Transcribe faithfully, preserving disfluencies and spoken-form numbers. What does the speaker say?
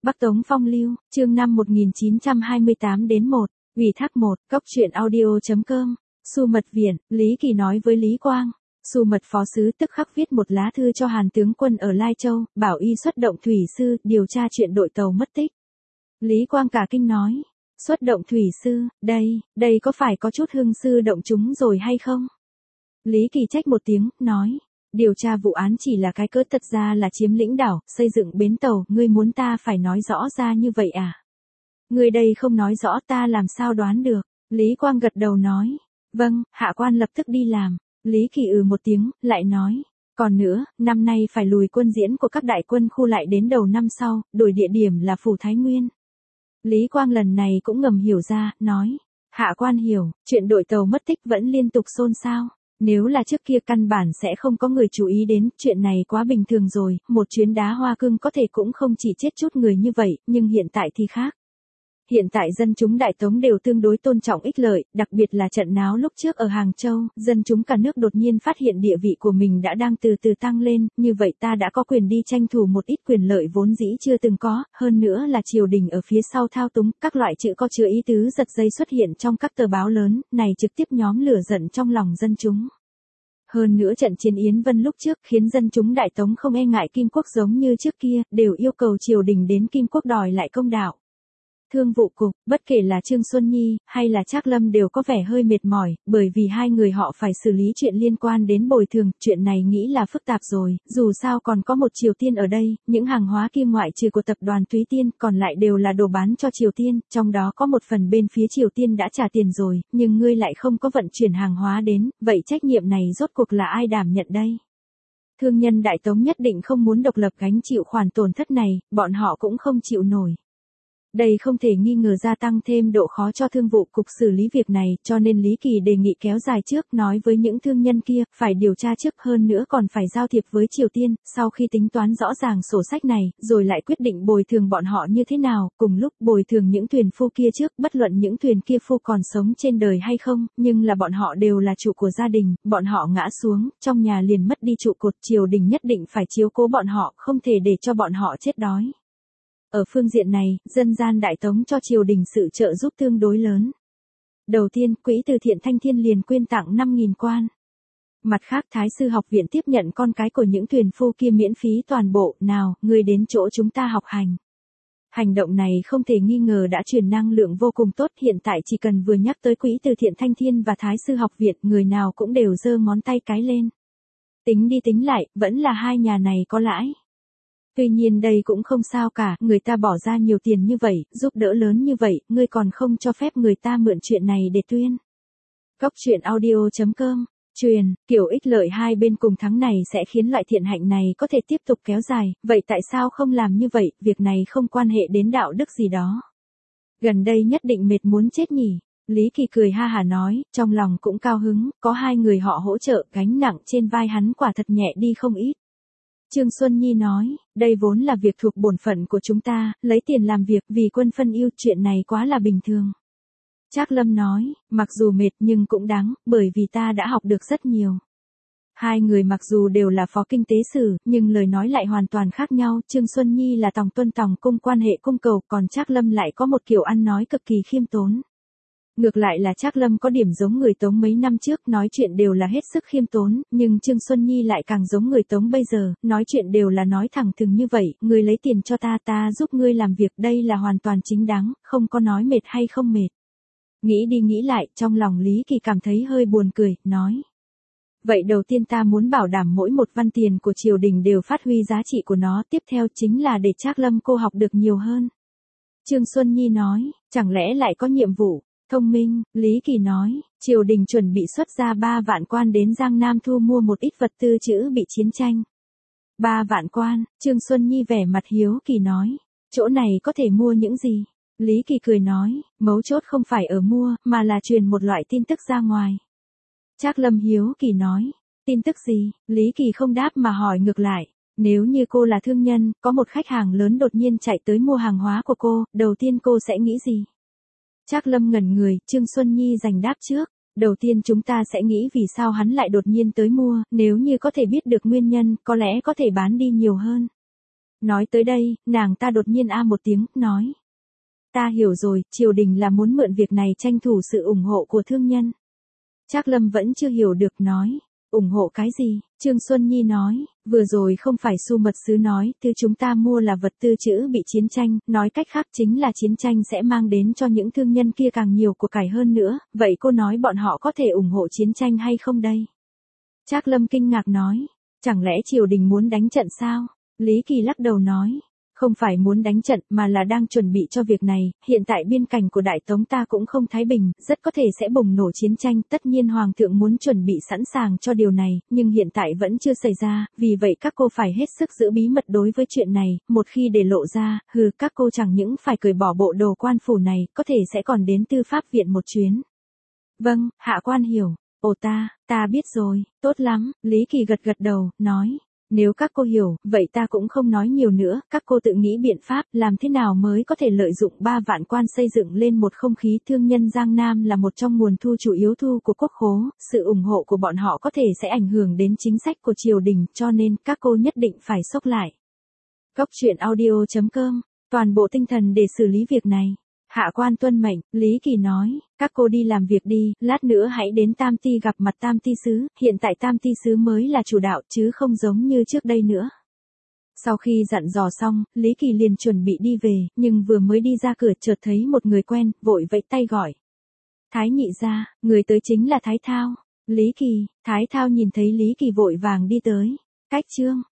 Bắc Tống Phong Lưu, chương năm một nghìn chín trăm hai mươi tám đến một, ủy thác một, cóc truyện audio.com, Xu Mật Viện, Lý Kỳ nói với Lý Quang. Xu Mật phó sứ tức khắc viết một lá thư cho Hàn tướng quân ở Lai Châu, bảo y xuất động thủy sư, điều tra chuyện đội tàu mất tích. Lý Quang cả kinh nói, xuất động thủy sư, đây, đây có phải có chút hương sư động chúng rồi hay không? Lý Kỳ trách một tiếng, nói, điều tra vụ án chỉ là cái cớ, thật ra là chiếm lĩnh đảo, xây dựng bến tàu, ngươi muốn ta phải nói rõ ra như vậy à? Ngươi đây không nói rõ ta làm sao đoán được? Lý Quang gật đầu nói, vâng, hạ quan lập tức đi làm. Lý Kỳ ừ một tiếng, lại nói, còn nữa, năm nay phải lùi quân diễn của các đại quân khu lại đến đầu năm sau, đổi địa điểm là Phủ Thái Nguyên. Lý Quang lần này cũng ngầm hiểu ra, nói, hạ quan hiểu, chuyện đội tàu mất tích vẫn liên tục xôn xao. Nếu là trước kia căn bản sẽ không có người chú ý đến, chuyện này quá bình thường rồi, một chuyến đá hoa cương có thể cũng không chỉ chết chút người như vậy, nhưng hiện tại thì khác. Hiện tại dân chúng Đại Tống đều tương đối tôn trọng ích lợi, đặc biệt là trận náo lúc trước ở Hàng Châu, dân chúng cả nước đột nhiên phát hiện địa vị của mình đã đang từ từ tăng lên, như vậy ta đã có quyền đi tranh thủ một ít quyền lợi vốn dĩ chưa từng có, hơn nữa là triều đình ở phía sau thao túng, các loại chữ có chứa ý tứ giật dây xuất hiện trong các tờ báo lớn, này trực tiếp nhóm lửa giận trong lòng dân chúng. Hơn nữa trận chiến Yến Vân lúc trước khiến dân chúng Đại Tống không e ngại Kim Quốc giống như trước kia, đều yêu cầu triều đình đến Kim Quốc đòi lại công đạo. Thương vụ cục, bất kể là Trương Xuân Nhi, hay là Trác Lâm đều có vẻ hơi mệt mỏi, bởi vì hai người họ phải xử lý chuyện liên quan đến bồi thường, chuyện này nghĩ là phức tạp rồi, dù sao còn có một Triều Tiên ở đây, những hàng hóa kia ngoại trừ của tập đoàn Túy Tiên, còn lại đều là đồ bán cho Triều Tiên, trong đó có một phần bên phía Triều Tiên đã trả tiền rồi, nhưng ngươi lại không có vận chuyển hàng hóa đến, vậy trách nhiệm này rốt cuộc là ai đảm nhận đây? Thương nhân Đại Tống nhất định không muốn độc lập gánh chịu khoản tổn thất này, bọn họ cũng không chịu nổi. Đây không thể nghi ngờ gia tăng thêm độ khó cho thương vụ cục xử lý việc này, cho nên Lý Kỳ đề nghị kéo dài trước, nói với những thương nhân kia, phải điều tra trước, hơn nữa còn phải giao thiệp với Triều Tiên, sau khi tính toán rõ ràng sổ sách này, rồi lại quyết định bồi thường bọn họ như thế nào, cùng lúc bồi thường những thuyền phu kia trước, bất luận những thuyền kia phu còn sống trên đời hay không, nhưng là bọn họ đều là trụ của gia đình, bọn họ ngã xuống, trong nhà liền mất đi trụ cột, triều đình nhất định phải chiếu cố bọn họ, không thể để cho bọn họ chết đói. Ở phương diện này, dân gian Đại Tống cho triều đình sự trợ giúp tương đối lớn. Đầu tiên, quỹ từ thiện Thanh Thiên liền quyên tặng năm nghìn quan. Mặt khác, Thái sư học viện tiếp nhận con cái của những thuyền phu kia miễn phí toàn bộ, nào, người đến chỗ chúng ta học hành. Hành động này không thể nghi ngờ đã truyền năng lượng vô cùng tốt, hiện tại chỉ cần vừa nhắc tới quỹ từ thiện Thanh Thiên và Thái sư học viện, người nào cũng đều giơ ngón tay cái lên. Tính đi tính lại, vẫn là hai nhà này có lãi. Tuy nhiên đây cũng không sao cả, người ta bỏ ra nhiều tiền như vậy, giúp đỡ lớn như vậy, ngươi còn không cho phép người ta mượn chuyện này để tuyên. Cóc truyện audio.com, truyền, kiểu ích lợi hai bên cùng thắng này sẽ khiến loại thiện hạnh này có thể tiếp tục kéo dài, vậy tại sao không làm như vậy, việc này không quan hệ đến đạo đức gì đó. Gần đây nhất định mệt muốn chết nhỉ. Lý Kỳ cười ha hả nói, trong lòng cũng cao hứng, có hai người họ hỗ trợ, gánh nặng trên vai hắn quả thật nhẹ đi không ít. Trương Xuân Nhi nói, đây vốn là việc thuộc bổn phận của chúng ta, lấy tiền làm việc vì quân phân ưu, chuyện này quá là bình thường. Trác Lâm nói, mặc dù mệt nhưng cũng đáng, bởi vì ta đã học được rất nhiều. Hai người mặc dù đều là phó kinh tế sử, nhưng lời nói lại hoàn toàn khác nhau, Trương Xuân Nhi là tòng tuân tòng cung quan hệ cung cầu, còn Trác Lâm lại có một kiểu ăn nói cực kỳ khiêm tốn. Ngược lại là Trác Lâm có điểm giống người Tống mấy năm trước, nói chuyện đều là hết sức khiêm tốn, nhưng Trương Xuân Nhi lại càng giống người Tống bây giờ, nói chuyện đều là nói thẳng thừng như vậy, ngươi lấy tiền cho ta, ta giúp ngươi làm việc, đây là hoàn toàn chính đáng, không có nói mệt hay không mệt. Nghĩ đi nghĩ lại, trong lòng Lý Kỳ cảm thấy hơi buồn cười, nói. Vậy đầu tiên ta muốn bảo đảm mỗi một văn tiền của triều đình đều phát huy giá trị của nó, tiếp theo chính là để Trác Lâm cô học được nhiều hơn. Trương Xuân Nhi nói, chẳng lẽ lại có nhiệm vụ? Thông minh, Lý Kỳ nói, triều đình chuẩn bị xuất ra ba vạn quan đến Giang Nam thu mua một ít vật tư trữ bị chiến tranh. Ba vạn quan, Trương Xuân Nhi vẻ mặt hiếu kỳ nói, chỗ này có thể mua những gì? Lý Kỳ cười nói, mấu chốt không phải ở mua, mà là truyền một loại tin tức ra ngoài. Trác Lâm hiếu kỳ nói, tin tức gì? Lý Kỳ không đáp mà hỏi ngược lại, nếu như cô là thương nhân, có một khách hàng lớn đột nhiên chạy tới mua hàng hóa của cô, đầu tiên cô sẽ nghĩ gì? Trác Lâm ngẩn người, Trương Xuân Nhi giành đáp trước. Đầu tiên chúng ta sẽ nghĩ vì sao hắn lại đột nhiên tới mua, nếu như có thể biết được nguyên nhân, có lẽ có thể bán đi nhiều hơn. Nói tới đây, nàng ta đột nhiên a một tiếng, nói. Ta hiểu rồi, triều đình là muốn mượn việc này tranh thủ sự ủng hộ của thương nhân. Trác Lâm vẫn chưa hiểu được, nói. Ủng hộ cái gì? Trương Xuân Nhi nói, vừa rồi không phải Su mật sứ nói, thứ chúng ta mua là vật tư trữ bị chiến tranh, nói cách khác chính là chiến tranh sẽ mang đến cho những thương nhân kia càng nhiều của cải hơn nữa, vậy cô nói bọn họ có thể ủng hộ chiến tranh hay không đây? Trác Lâm kinh ngạc nói, chẳng lẽ triều đình muốn đánh trận sao? Lý Kỳ lắc đầu nói, không phải muốn đánh trận mà là đang chuẩn bị cho việc này, hiện tại biên cảnh của Đại Tống ta cũng không thái bình, rất có thể sẽ bùng nổ chiến tranh, tất nhiên Hoàng thượng muốn chuẩn bị sẵn sàng cho điều này, nhưng hiện tại vẫn chưa xảy ra, vì vậy các cô phải hết sức giữ bí mật đối với chuyện này, một khi để lộ ra, hừ, các cô chẳng những phải cởi bỏ bộ đồ quan phủ này, có thể sẽ còn đến tư pháp viện một chuyến. Vâng, hạ quan hiểu, ồ ta, ta biết rồi, tốt lắm, Lý Kỳ gật gật đầu, nói. Nếu các cô hiểu, vậy ta cũng không nói nhiều nữa, các cô tự nghĩ biện pháp, làm thế nào mới có thể lợi dụng ba vạn quan xây dựng lên một không khí thương nhân Giang Nam là một trong nguồn thu chủ yếu thu của quốc khố, sự ủng hộ của bọn họ có thể sẽ ảnh hưởng đến chính sách của triều đình, cho nên các cô nhất định phải xốc lại. Cốc truyện audio chấm com, toàn bộ tinh thần để xử lý việc này. Hạ quan tuân mệnh, Lý Kỳ nói, các cô đi làm việc đi, lát nữa hãy đến Tam Ti gặp mặt Tam Ti sứ, hiện tại Tam Ti sứ mới là chủ đạo chứ không giống như trước đây nữa. Sau khi dặn dò xong, Lý Kỳ liền chuẩn bị đi về, nhưng vừa mới đi ra cửa chợt thấy một người quen, vội vẫy tay gọi. Thái nhị gia, người tới chính là Thái Thao. Lý Kỳ, Thái Thao nhìn thấy Lý Kỳ vội vàng đi tới. Cách chương